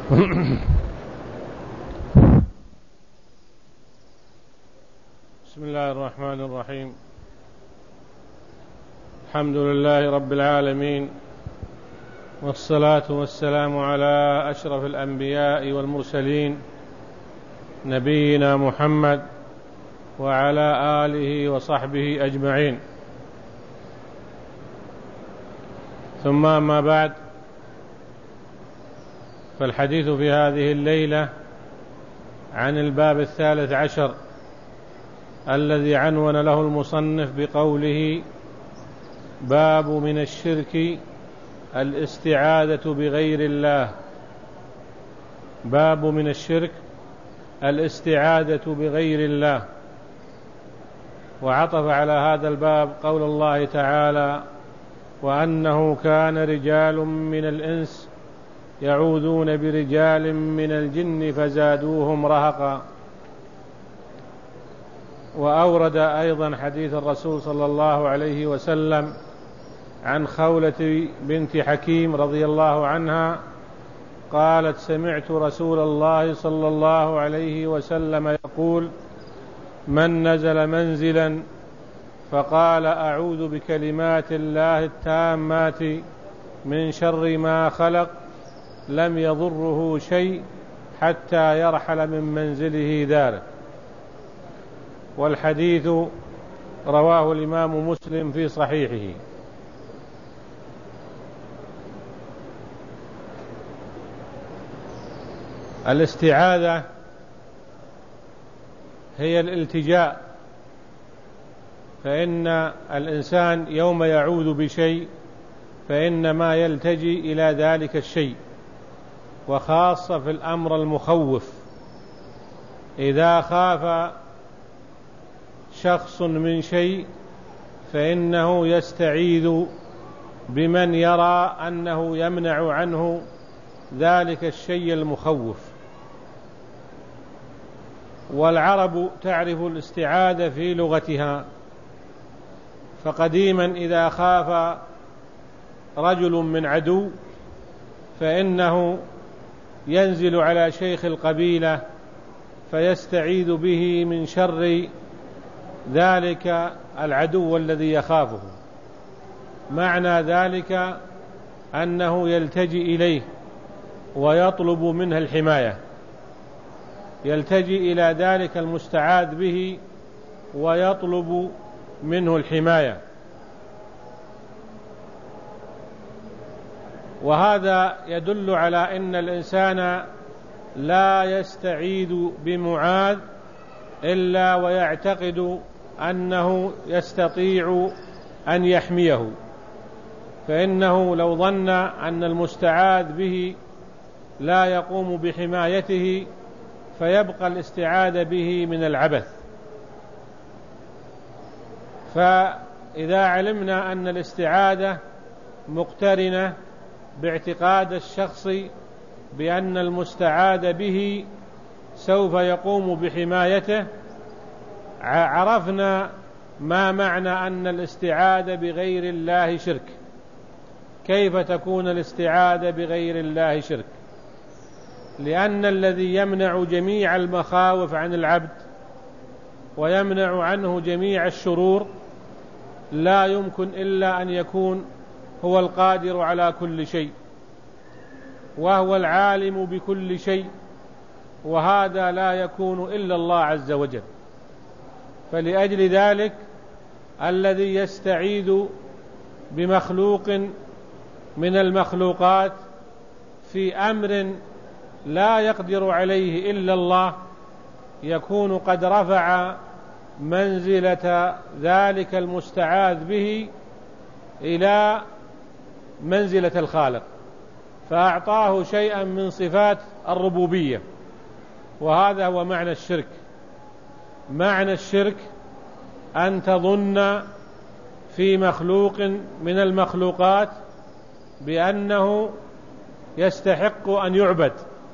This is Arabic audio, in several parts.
بسم الله الرحمن الرحيم. الحمد لله رب العالمين، والصلاة والسلام على أشرف الأنبياء والمرسلين نبينا محمد وعلى آله وصحبه أجمعين، ثم أما بعد، فالحديث في هذه الليلة عن الباب 13 الذي عنون له المصنف بقوله: باب من الشرك الاستعاذة بغير الله. باب من الشرك الاستعاذة بغير الله. وعطف على هذا الباب قول الله تعالى: وأنه كان رجال من الإنس يعوذون برجال من الجن فزادوهم رهقا. وأورد أيضا حديث الرسول صلى الله عليه وسلم عن خولة بنت حكيم رضي الله عنها قالت: سمعت رسول الله صلى الله عليه وسلم يقول: من نزل منزلا فقال أعوذ بكلمات الله التامات من شر ما خلق لم يضره شيء حتى يرحل من منزله داره. والحديث رواه الإمام مسلم في صحيحه. الاستعاذة هي الالتجاء، فإن الإنسان يوم يعوذ بشيء فإنما يلتجي إلى ذلك الشيء، وخاصة في الأمر المخوف. إذا خاف شخص من شيء فإنه يستعيذ بمن يرى أنه يمنع عنه ذلك الشيء المخوف. والعرب تعرف الاستعاذة في لغتها، فقديما إذا خاف رجل من عدو فإنه ينزل على شيخ القبيلة فيستعيذ به من شر ذلك العدو الذي يخافه. معنى ذلك أنه يلتجي إليه ويطلب منه الحماية، يلتجي إلى ذلك المستعاذ به ويطلب منه الحماية. وهذا يدل على أن الإنسان لا يستعيذ بمعاذ إلا ويعتقد أنه يستطيع أن يحميه، فإنه لو ظن أن المستعاذ به لا يقوم بحمايته فيبقى الاستعاذة به من العبث. فإذا علمنا أن الاستعاذة مقترنة باعتقاد الشخص بأن المستعاذ به سوف يقوم بحمايته، عرفنا ما معنى أن الاستعاذة بغير الله شرك. كيف تكون الاستعاذة بغير الله شرك؟ لأن الذي يمنع جميع المخاوف عن العبد ويمنع عنه جميع الشرور لا يمكن إلا أن يكون هو القادر على كل شيء، وهو العالم بكل شيء، وهذا لا يكون إلا الله عز وجل. فلأجل ذلك الذي يستعيذ بمخلوق من المخلوقات في أمر لا يقدر عليه إلا الله يكون قد رفع منزلة ذلك المستعاذ به إلى منزلة الخالق، فأعطاه شيئا من صفات الربوبية. وهذا هو معنى الشرك. معنى الشرك أن تظن في مخلوق من المخلوقات بأنه يستحق أن يعبد،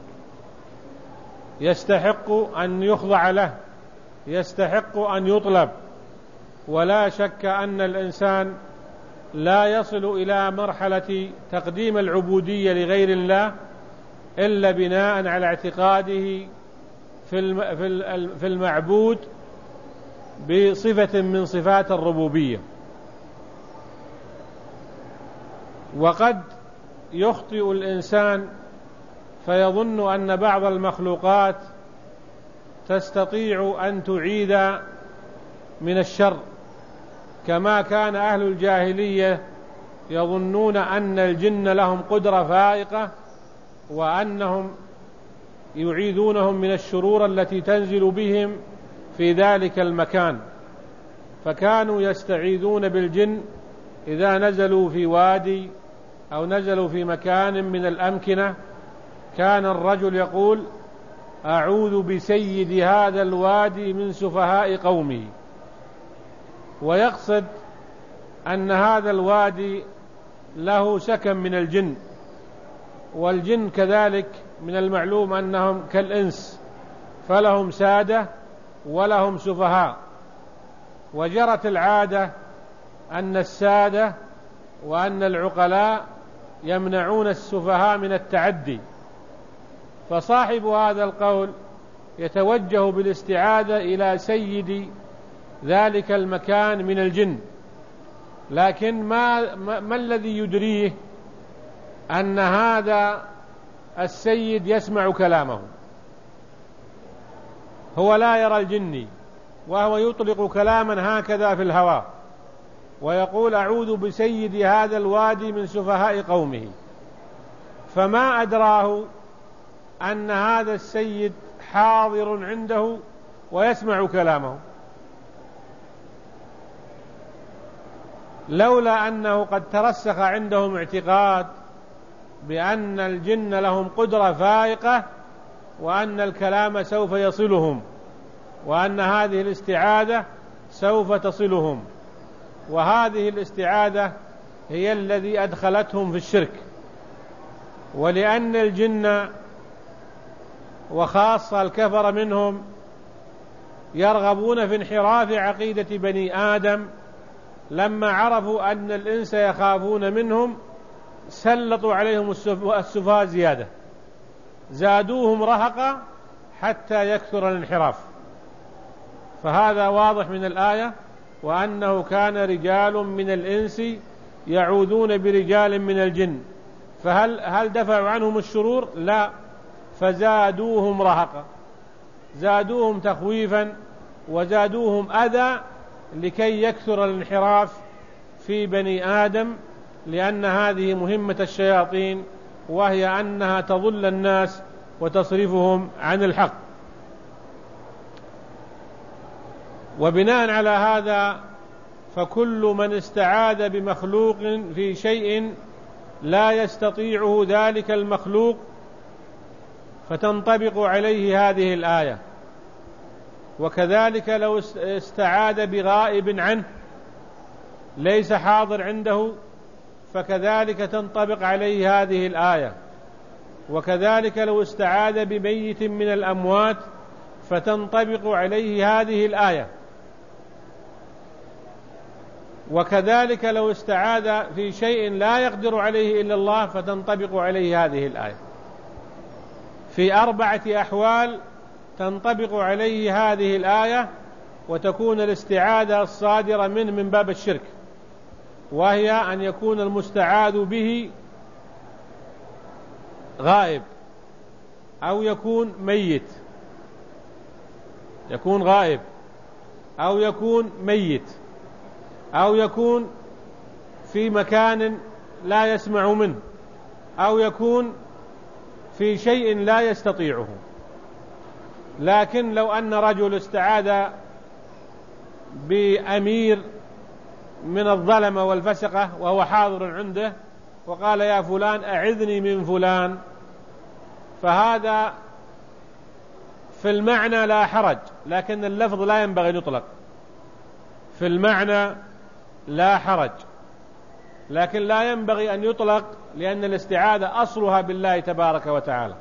يستحق أن يخضع له، يستحق أن يطلب. ولا شك أن الإنسان لا يصل إلى مرحلة تقديم العبودية لغير الله إلا بناء على اعتقاده في المعبود بصفة من صفات الربوبية. وقد يخطئ الإنسان فيظن أن بعض المخلوقات تستطيع أن تعيد من الشر، كما كان أهل الجاهلية يظنون أن الجن لهم قدرة فائقة وأنهم يعيذونهم من الشرور التي تنزل بهم في ذلك المكان، فكانوا يستعيذون بالجن إذا نزلوا في وادي أو نزلوا في مكان من الأمكنة. كان الرجل يقول: أعوذ بسيد هذا الوادي من سفهاء قومه، ويقصد أن هذا الوادي له سكن من الجن، والجن كذلك من المعلوم أنهم كالإنس، فلهم سادة ولهم سفهاء، وجرت العادة أن السادة وأن العقلاء يمنعون السفهاء من التعدي، فصاحب هذا القول يتوجه بالاستعاذة إلى سيد ذلك المكان من الجن، لكن ما الذي يدريه أن هذا السيد يسمع كلامه؟ هو لا يرى الجني، وهو يطلق كلاما هكذا في الهواء ويقول: أعوذ بسيد هذا الوادي من سفهاء قومه، فما أدراه أن هذا السيد حاضر عنده ويسمع كلامه. لولا أنه قد ترسخ عندهم اعتقاد بأن الجن لهم قدرة فائقة وأن الكلام سوف يصلهم، وأن هذه الاستعاذة سوف تصلهم، وهذه الاستعاذة هي الذي أدخلتهم في الشرك. ولأن الجن وخاصة الكفر منهم يرغبون في انحراف عقيدة بني آدم، لما عرفوا أن الإنس يخافون منهم سلطوا عليهم السفهاء زيادة، زادوهم رهقا حتى يكثر الانحراف. فهذا واضح من الآية: وأنه كان رجال من الإنس يعوذون برجال من الجن. فهل دفعوا عنهم الشرور؟ لا، فزادوهم رهقا، زادوهم تخويفا وزادوهم أذى لكي يكثر الانحراف في بني آدم، لأن هذه مهمة الشياطين، وهي أنها تضل الناس وتصرفهم عن الحق. وبناء على هذا فكل من استعاذ بمخلوق في شيء لا يستطيعه ذلك المخلوق فتنطبق عليه هذه الآية. وكذلك لو استعاذ بغائب عنه ليس حاضر عنده فكذلك تنطبق عليه هذه الآية. وكذلك لو استعاذ بميت من الأموات فتنطبق عليه هذه الآية. وكذلك لو استعاذ في شيء لا يقدر عليه إلا الله فتنطبق عليه هذه الآية. في 4 أحوال تنطبق عليه هذه الآية، وتكون الاستعاذة الصادرة من باب الشرك، وهي أن يكون المستعاذ به غائب، أو يكون ميت، يكون غائب أو يكون ميت، أو يكون في مكان لا يسمع منه، أو يكون في شيء لا يستطيعه. لكن لو أن رجل استعاذ بأمير من الظلمة والفسقة وهو حاضر عنده وقال: يا فلان أعذني من فلان، فهذا في المعنى لا حرج، لكن اللفظ لا ينبغي أن يطلق. في المعنى لا حرج، لكن لا ينبغي أن يطلق، لأن الاستعاذة أصلها بالله تبارك وتعالى.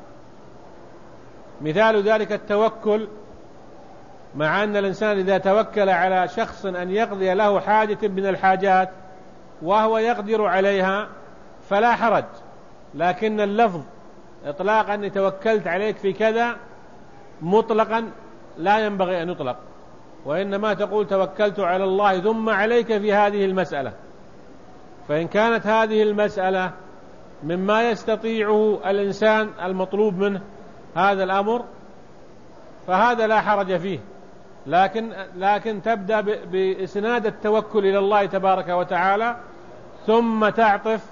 مثال ذلك التوكل، مع أن الإنسان إذا توكل على شخص أن يقضي له حاجة من الحاجات وهو يقدر عليها فلا حرج، لكن اللفظ إطلاق أني توكلت عليك في كذا مطلقا لا ينبغي أن يطلق، وإنما تقول توكلت على الله ثم عليك في هذه المسألة. فإن كانت هذه المسألة مما يستطيعه الإنسان المطلوب منه هذا الأمر فهذا لا حرج فيه، لكن تبدأ بإسناد التوكل إلى الله تبارك وتعالى، ثم تعطف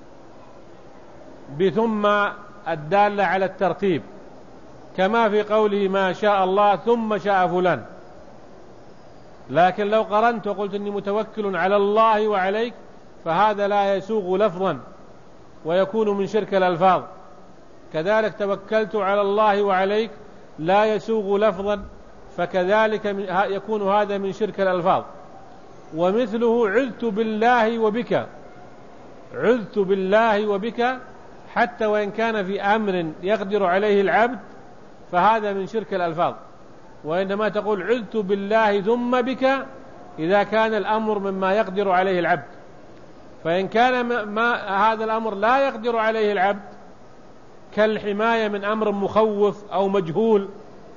بثم الدالة على الترتيب، كما في قوله ما شاء الله ثم شاء فلان. لكن لو قرنت وقلت إني متوكل على الله وعليك فهذا لا يسوغ لفظا ويكون من شرك الألفاظ. كذلك توكلت على الله وعليك لا يسوغ لفظا، فكذلك يكون هذا من شرك الألفاظ. ومثله عذت بالله وبك، عذت بالله وبك حتى وإن كان في أمر يقدر عليه العبد فهذا من شرك الألفاظ، وإنما تقول عذت بالله ثم بك إذا كان الأمر مما يقدر عليه العبد. فإن كان هذا الأمر لا يقدر عليه العبد كالحماية من أمر مخوف أو مجهول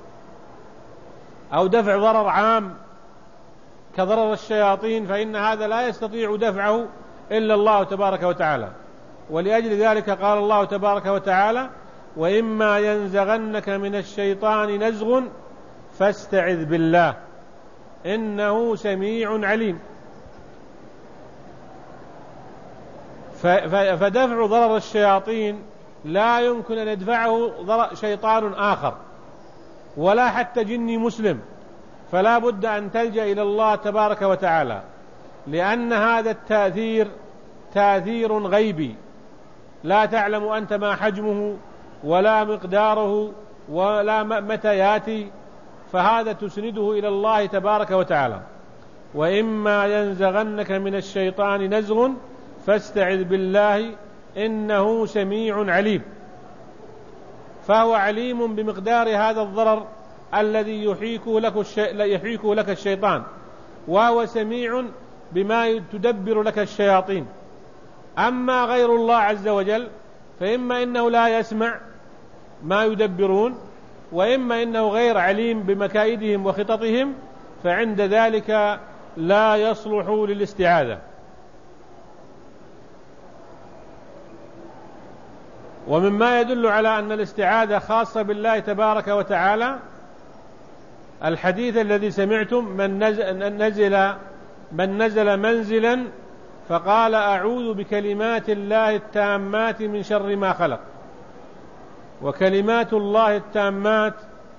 أو دفع ضرر عام كضرر الشياطين، فإن هذا لا يستطيع دفعه إلا الله تبارك وتعالى. ولأجل ذلك قال الله تبارك وتعالى وإما ينزغنك من الشيطان نزغ فاستعذ بالله إنه سميع عليم. فدفع ضرر الشياطين لا يمكن أن يدفعه شيطان آخر ولا حتى جني مسلم، فلا بد أن تلجأ إلى الله تبارك وتعالى، لأن هذا التأثير تأثير غيبي لا تعلم أنت ما حجمه ولا مقداره ولا متى يأتي، فهذا تسنده إلى الله تبارك وتعالى. وإما ينزغنك من الشيطان نزغ فاستعذ بالله إنه سميع عليم. فهو عليم بمقدار هذا الضرر الذي يحيكه لك الشيطان، وهو سميع بما تدبر لك الشياطين. أما غير الله عز وجل فإما إنه لا يسمع ما يدبرون، وإما إنه غير عليم بمكائدهم وخططهم، فعند ذلك لا يصلح للاستعاذة. ومما يدل على أن الاستعاذة خاصة بالله تبارك وتعالى الحديث الذي سمعتم من نزل منزلا فقال أعوذ بكلمات الله التامات من شر ما خلق. وكلمات الله التامات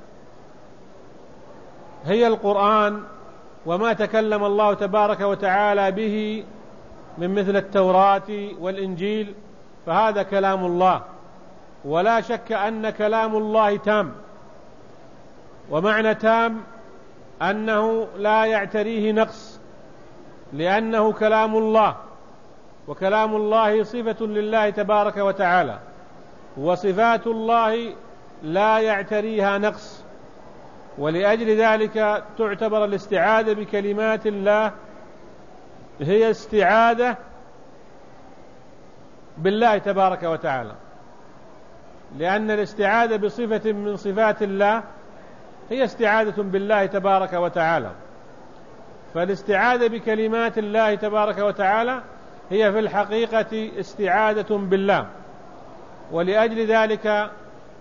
هي القرآن وما تكلم الله تبارك وتعالى به من مثل التوراة والإنجيل، فهذا كلام الله، ولا شك أن كلام الله تام. ومعنى تام أنه لا يعتريه نقص، لأنه كلام الله، وكلام الله صفة لله تبارك وتعالى، وصفات الله لا يعتريها نقص. ولأجل ذلك تعتبر الاستعاذة بكلمات الله هي استعاذة بالله تبارك وتعالى، لأن الاستعاذة بصفة من صفات الله هي استعاذة بالله تبارك وتعالى. فالاستعاذة بكلمات الله تبارك وتعالى هي في الحقيقة استعاذة بالله. ولأجل ذلك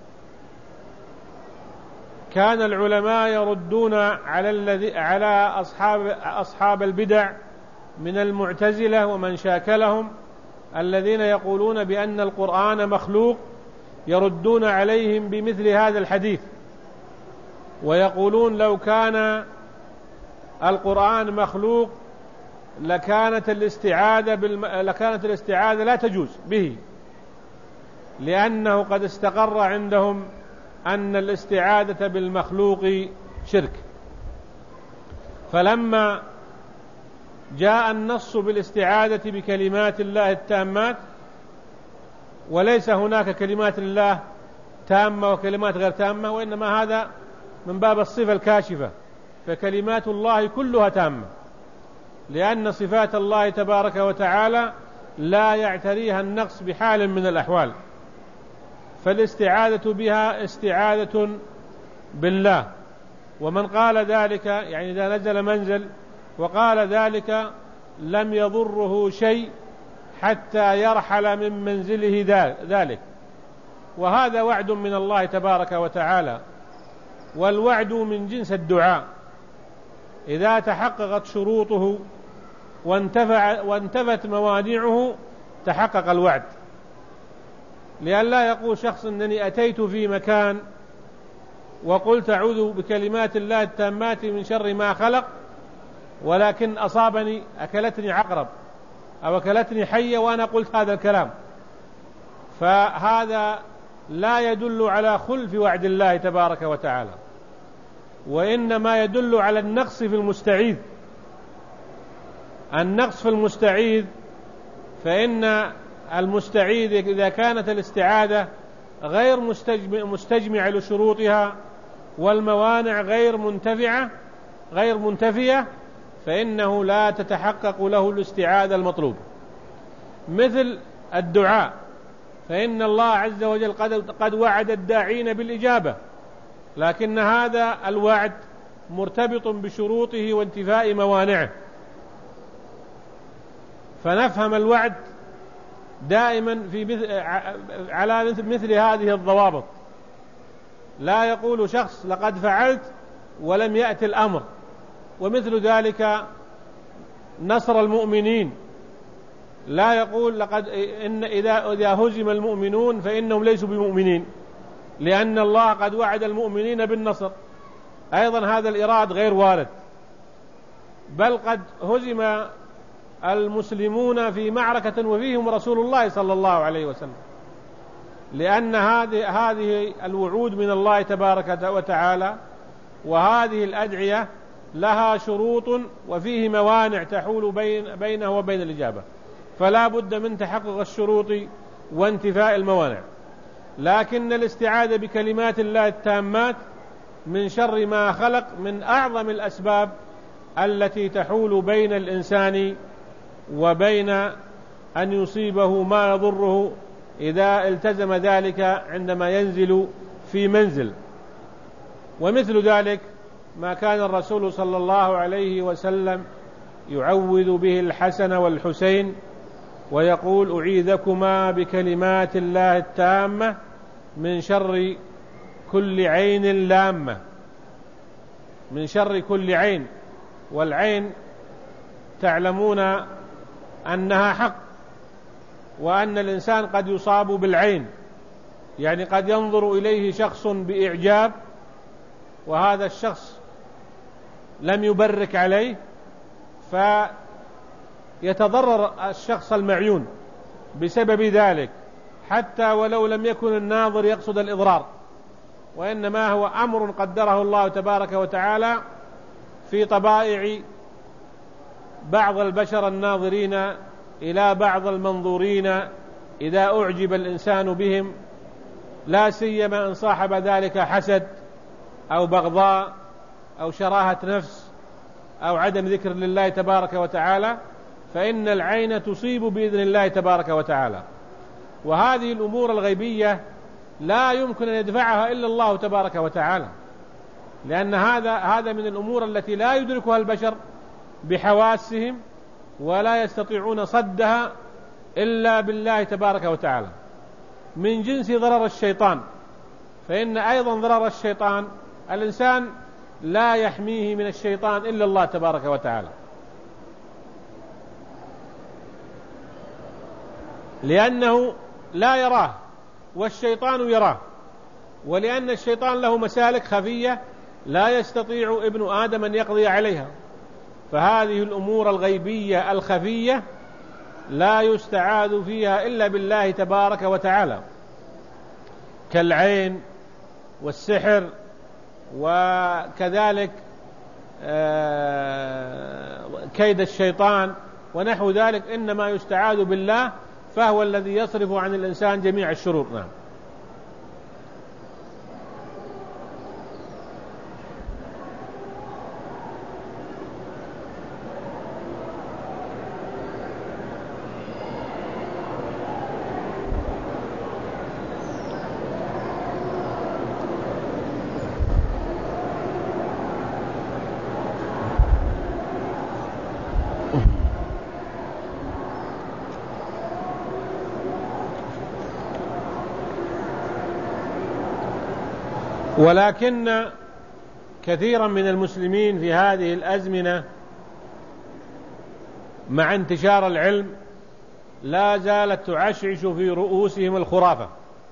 كان العلماء يردون على أصحاب البدع من المعتزلة ومن شاكلهم الذين يقولون بأن القرآن مخلوق، يردون عليهم بمثل هذا الحديث، ويقولون لو كان القرآن مخلوق لكانت الاستعاذة لا تجوز به، لأنه قد استقر عندهم أن الاستعاذة بالمخلوق شرك. فلما جاء النص بالاستعاذة بكلمات الله التامات، وليس هناك كلمات الله تامة وكلمات غير تامة، وإنما هذا من باب الصفة الكاشفة، فكلمات الله كلها تامة، لأن صفات الله تبارك وتعالى لا يعتريها النقص بحال من الأحوال. فالاستعاذة بها استعاذة بالله. ومن قال ذلك يعني إذا نزل منزل وقال ذلك لم يضره شيء حتى يرحل من منزله ذلك، وهذا وعد من الله تبارك وتعالى، والوعد من جنس الدعاء. إذا تحققت شروطه وانتفت موانعه تحقق الوعد، لئلا يقول شخص إنني أتيت في مكان وقلت أعوذ بكلمات الله التامات من شر ما خلق، ولكن أصابني أكلتني عقرب أو أكلتني حية وأنا قلت هذا الكلام، فهذا لا يدل على خلف وعد الله تبارك وتعالى، وإنما يدل على النقص في المستعيذ. النقص في المستعيذ، فإن المستعيذ إذا كانت الاستعاذة غير مستجمعة لشروطها والموانع غير منتفية فإنه لا تتحقق له الاستعاذة المطلوبة. مثل الدعاء، فإن الله عز وجل قد وعد الداعين بالإجابة، لكن هذا الوعد مرتبط بشروطه وانتفاء موانعه، فنفهم الوعد دائما على مثل هذه الضوابط. لا يقول شخص لقد فعلت ولم يأتي الأمر، ومثل ذلك نصر المؤمنين، لا يقول إن إذا هزم المؤمنون فإنهم ليسوا بمؤمنين، لأن الله قد وعد المؤمنين بالنصر. أيضا هذا الإراد غير وارد، بل قد هزم المسلمون في معركة وفيهم رسول الله صلى الله عليه وسلم، لأن هذه الوعود من الله تبارك وتعالى وهذه الأدعية لها شروط وفيه موانع تحول بينه وبين الإجابة، فلا بد من تحقق الشروط وانتفاء الموانع. لكن الاستعاذة بكلمات الله التامات من شر ما خلق من أعظم الأسباب التي تحول بين الإنسان وبين أن يصيبه ما يضره إذا التزم ذلك عندما ينزل في منزل. ومثل ذلك ما كان الرسول صلى الله عليه وسلم يعوذ به الحسن والحسين ويقول أعيذكما بكلمات الله التامة من شر كل عين لامة، من شر كل عين. والعين تعلمون أنها حق، وأن الإنسان قد يصاب بالعين، يعني قد ينظر إليه شخص بإعجاب وهذا الشخص لم يبرك عليه فيتضرر الشخص المعيون بسبب ذلك، حتى ولو لم يكن الناظر يقصد الإضرار، وإنما هو أمر قدره الله تبارك وتعالى في طبائع بعض البشر الناظرين إلى بعض المنظورين إذا أعجب الإنسان بهم، لا سيما إن صاحب ذلك حسد أو بغضاء أو شراهة نفس أو عدم ذكر لله تبارك وتعالى، فإن العين تصيب بإذن الله تبارك وتعالى. وهذه الأمور الغيبية لا يمكن أن يدفعها إلا الله تبارك وتعالى، لأن هذا من الأمور التي لا يدركها البشر بحواسهم ولا يستطيعون صدها إلا بالله تبارك وتعالى، من جنس ضرر الشيطان. فإن أيضا ضرر الشيطان الإنسان لا يحميه من الشيطان إلا الله تبارك وتعالى، لأنه لا يراه والشيطان يراه، ولأن الشيطان له مسالك خفية لا يستطيع ابن آدم أن يقضي عليها. فهذه الأمور الغيبية الخفية لا يستعاذ فيها إلا بالله تبارك وتعالى، كالعين والسحر، وكذلك كيد الشيطان ونحو ذلك، إنما يستعاذ بالله، فهو الذي يصرف عن الإنسان جميع الشرور. نعم. ولكن كثيرا من المسلمين في هذه الأزمنة مع انتشار العلم لا زالت تعشعش في رؤوسهم الخرافة،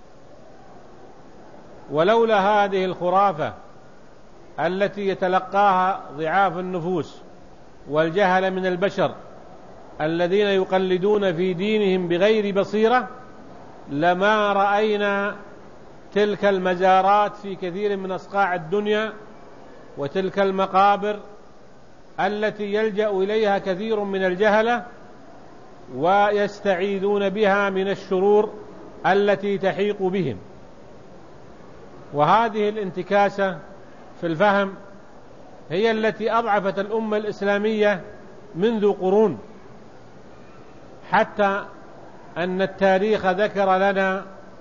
ولولا هذه الخرافة التي يتلقاها ضعاف النفوس والجهل من البشر الذين يقلدون في دينهم بغير بصيرة لما رأينا تلك المزارات في كثير من أصقاع الدنيا وتلك المقابر التي يلجأ إليها كثير من الجهلة ويستعيذون بها من الشرور التي تحيق بهم. وهذه الانتكاسة في الفهم هي التي أضعفت الأمة الإسلامية منذ قرون، حتى أن التاريخ ذكر لنا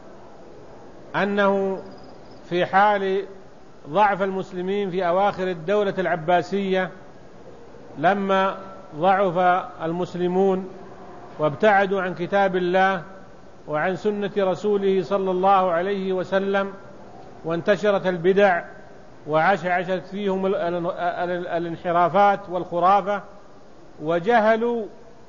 أنه في حال ضعف المسلمين في أواخر الدولة العباسية لما ضعف المسلمون وابتعدوا عن كتاب الله وعن سنة رسوله صلى الله عليه وسلم وانتشرت البدع وعشعشت فيهم الانحرافات والخرافة وجهلوا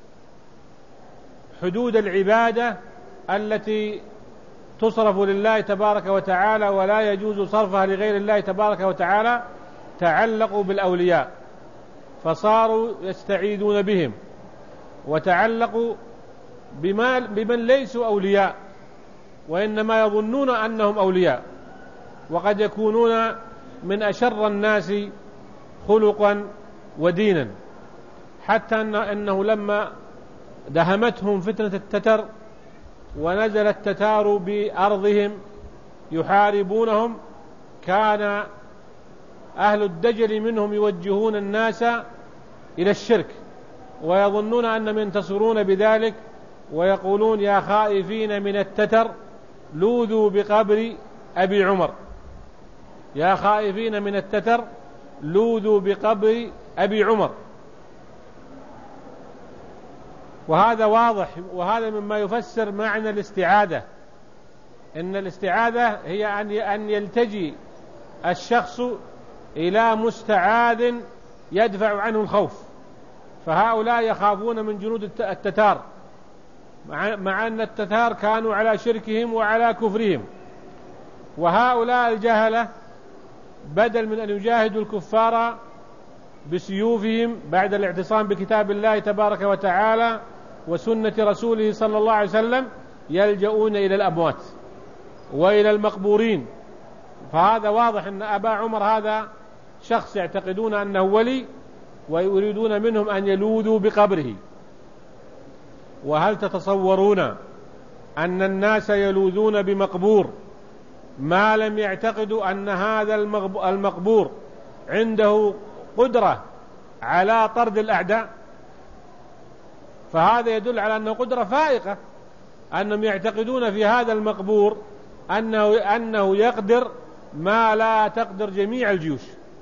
حدود العبادة التي تصرف لله تبارك وتعالى ولا يجوز صرفها لغير الله تبارك وتعالى، تعلقوا بالأولياء فصاروا يستعيذون بهم وتعلقوا بمن ليسوا أولياء وإنما يظنون أنهم أولياء، وقد يكونون من أشر الناس خلقا ودينا، حتى أنه لما دهمتهم فتنة التتر ونزل التتار بأرضهم يحاربونهم كان أهل الدجل منهم يوجهون الناس إلى الشرك ويظنون أنهم ينتصرون بذلك ويقولون يا خائفين من التتر لوذوا بقبر أبي عمر، يا خائفين من التتر لوذوا بقبر أبي عمر. وهذا واضح، وهذا مما يفسر معنى الاستعاذة، إن الاستعاذة هي أن يلتجي الشخص إلى مستعاذ يدفع عنه الخوف، فهؤلاء يخافون من جنود التتار مع أن التتار كانوا على شركهم وعلى كفرهم، وهؤلاء الجهلة بدل من أن يجاهدوا الكفار بسيوفهم بعد الاعتصام بكتاب الله تبارك وتعالى وسنة رسوله صلى الله عليه وسلم يلجؤون إلى الأموات وإلى المقبورين. فهذا واضح أن أبا عمر هذا شخص يعتقدون أنه ولي ويريدون منهم أن يلوذوا بقبره. وهل تتصورون أن الناس يلوذون بمقبور ما لم يعتقدوا أن هذا المقبور عنده قدرة على طرد الأعداء؟ فهذا يدل على أنه قدرة فائقة، أنهم يعتقدون في هذا المقبور أنه يقدر ما لا تقدر جميع الجيوش.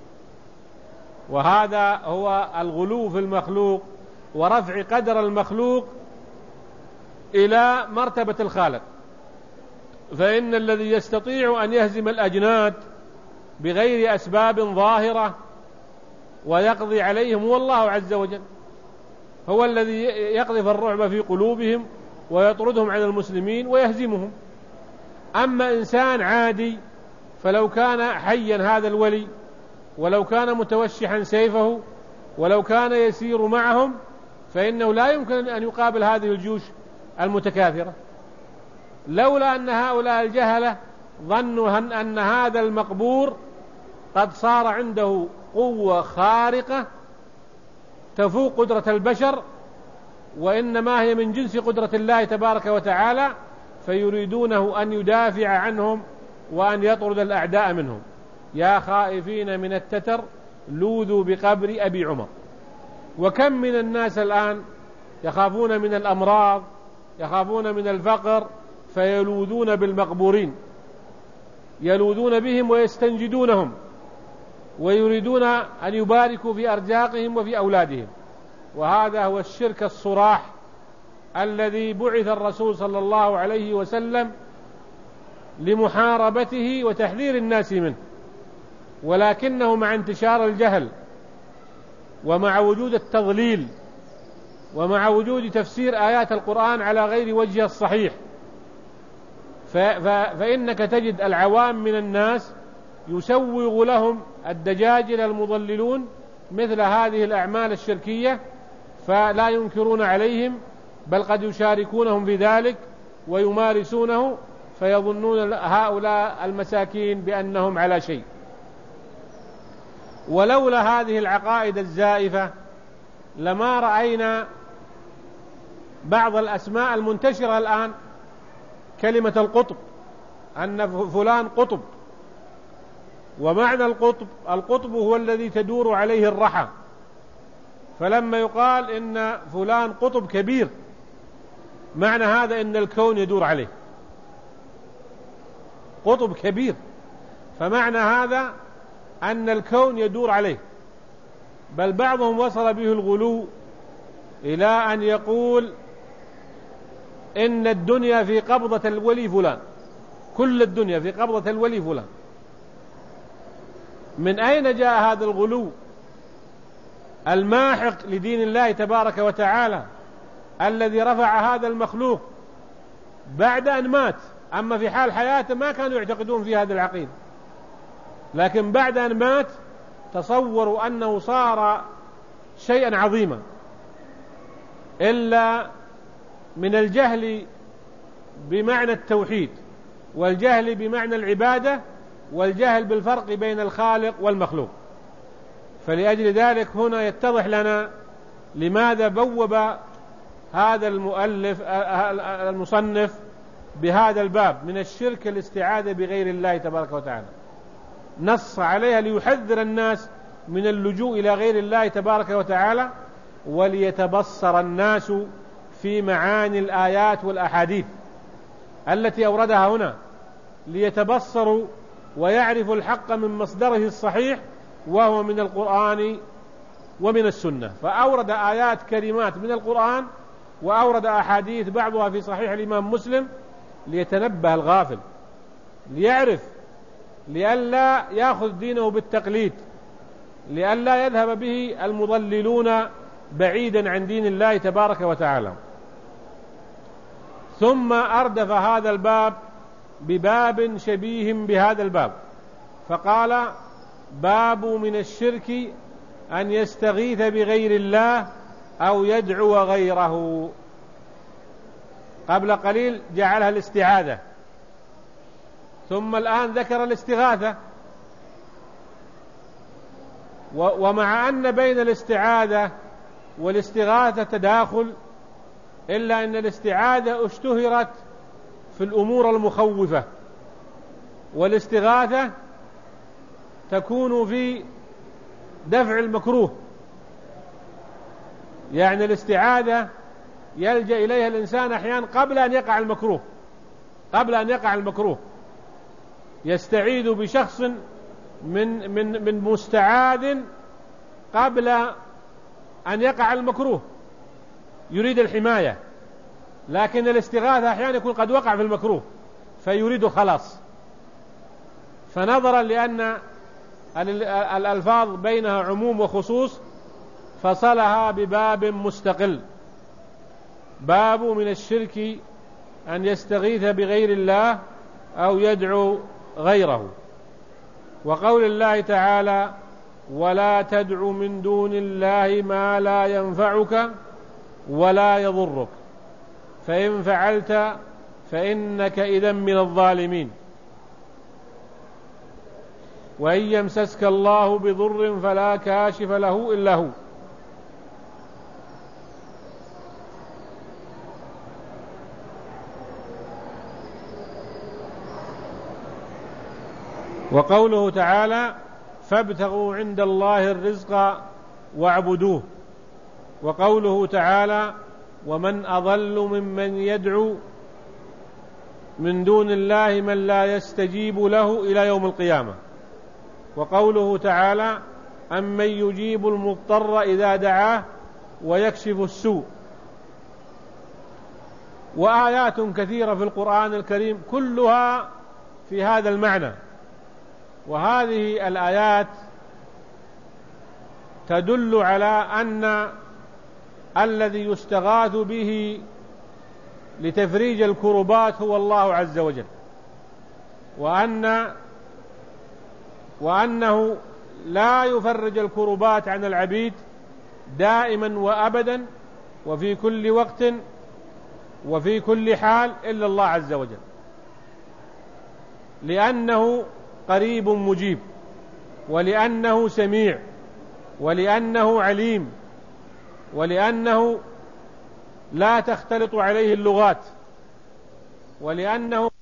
وهذا هو الغلو في المخلوق ورفع قدر المخلوق إلى مرتبة الخالق. فإن الذي يستطيع أن يهزم الأجناد بغير أسباب ظاهرة ويقضي عليهم هو الله عز وجل، هو الذي يقذف الرعب في قلوبهم ويطردهم عن المسلمين ويهزمهم. أما إنسان عادي فلو كان حيا هذا الولي ولو كان متوشحا سيفه ولو كان يسير معهم فإنه لا يمكن أن يقابل هذه الجيوش المتكاثرة، لولا أن هؤلاء الجهلة ظنوا أن هذا المقبور قد صار عنده قوة خارقة تفوق قدرة البشر وإنما هي من جنس قدرة الله تبارك وتعالى، فيريدونه أن يدافع عنهم وأن يطرد الأعداء منهم. يا خائفين من التتر لوذوا بقبر أبي عمر. وكم من الناس الآن يخافون من الأمراض، يخافون من الفقر، فيلوذون بالمقبورين، يلوذون بهم ويستنجدونهم ويريدون أن يباركوا في أرزاقهم وفي أولادهم. وهذا هو الشرك الصراح الذي بعث الرسول صلى الله عليه وسلم لمحاربته وتحذير الناس منه. ولكنه مع انتشار الجهل ومع وجود التضليل ومع وجود تفسير آيات القرآن على غير وجهه الصحيح، فإنك تجد العوام من الناس يسوغ لهم الدجاجل المضللون مثل هذه الأعمال الشركية، فلا ينكرون عليهم بل قد يشاركونهم في ذلك ويمارسونه، فيظنون هؤلاء المساكين بأنهم على شيء. ولولا هذه العقائد الزائفة لما رأينا بعض الأسماء المنتشرة الآن، كلمة القطب، أن فلان قطب، ومعنى القطب هو الذي تدور عليه الرحى، فلما يقال إن فلان قطب كبير معنى هذا إن الكون يدور عليه، قطب كبير، فمعنى هذا أن الكون يدور عليه. بل بعضهم وصل به الغلو إلى أن يقول إن الدنيا في قبضة الولي فلان، كل الدنيا في قبضة الولي فلان. من أين جاء هذا الغلو الماحق لدين الله تبارك وتعالى الذي رفع هذا المخلوق بعد أن مات؟ أما في حال حياته ما كانوا يعتقدون في هذه العقيدة، لكن بعد أن مات تصوروا أنه صار شيئا عظيما، إلا من الجهل بمعنى التوحيد، والجهل بمعنى العبادة، والجهل بالفرق بين الخالق والمخلوق. فلأجل ذلك هنا يتضح لنا لماذا بوب هذا المصنف بهذا الباب من الشرك الاستعاذة بغير الله تبارك وتعالى، نص عليها ليحذر الناس من اللجوء إلى غير الله تبارك وتعالى، وليتبصر الناس في معاني الآيات والأحاديث التي أوردها هنا، ليتبصروا ويعرفوا الحق من مصدره الصحيح وهو من القرآن ومن السنة. فأورد آيات كلمات من القرآن وأورد أحاديث بعضها في صحيح الإمام مسلم ليتنبه الغافل، ليعرف، لئلا يأخذ دينه بالتقليد، لئلا يذهب به المضللون بعيدا عن دين الله تبارك وتعالى. ثم أردف هذا الباب بباب شبيه بهذا الباب، فقال: باب من الشرك أن يستغيث بغير الله أو يدعو غيره. قبل قليل جعلها الاستعاذة، ثم الآن ذكر الاستغاثة. ومع أن بين الاستعاذة والاستغاثة تداخل، إلا أن الاستعاذة اشتهرت في الأمور المخوفة، والاستغاثة تكون في دفع المكروه. يعني الاستعاذة يلجأ إليها الإنسان أحيانا قبل أن يقع المكروه، يستعيذ بشخص من مستعاذ قبل أن يقع المكروه، يريد الحماية. لكن الاستغاثة أحيانا يكون قد وقع في المكروه فيريد خلاص. فنظرا لأن الألفاظ بينها عموم وخصوص فصلها بباب مستقل: باب من الشرك أن يستغيث بغير الله أو يدعو غيره. وقول الله تعالى: ولا تدع من دون الله ما لا ينفعك ولا يضرك فإن فعلت فإنك إذن من الظالمين. وإن يمسسك الله بضر فلا كاشف له إلا هو. وقوله تعالى: فابتغوا عند الله الرزق واعبدوه. وقوله تعالى: ومن أضل ممن يدعو من دون الله من لا يستجيب له إلى يوم القيامة. وقوله تعالى: أمن يجيب المضطر إذا دعاه ويكشف السوء. وآيات كثيرة في القرآن الكريم كلها في هذا المعنى، وهذه الآيات تدل على أن الذي يستغاث به لتفريج الكربات هو الله عز وجل، وأنه لا يفرج الكربات عن العبيد دائما وأبدا وفي كل وقت وفي كل حال إلا الله عز وجل، لأنه قريب مجيب، ولأنه سميع، ولأنه عليم، ولأنه لا تختلط عليه اللغات، ولأنه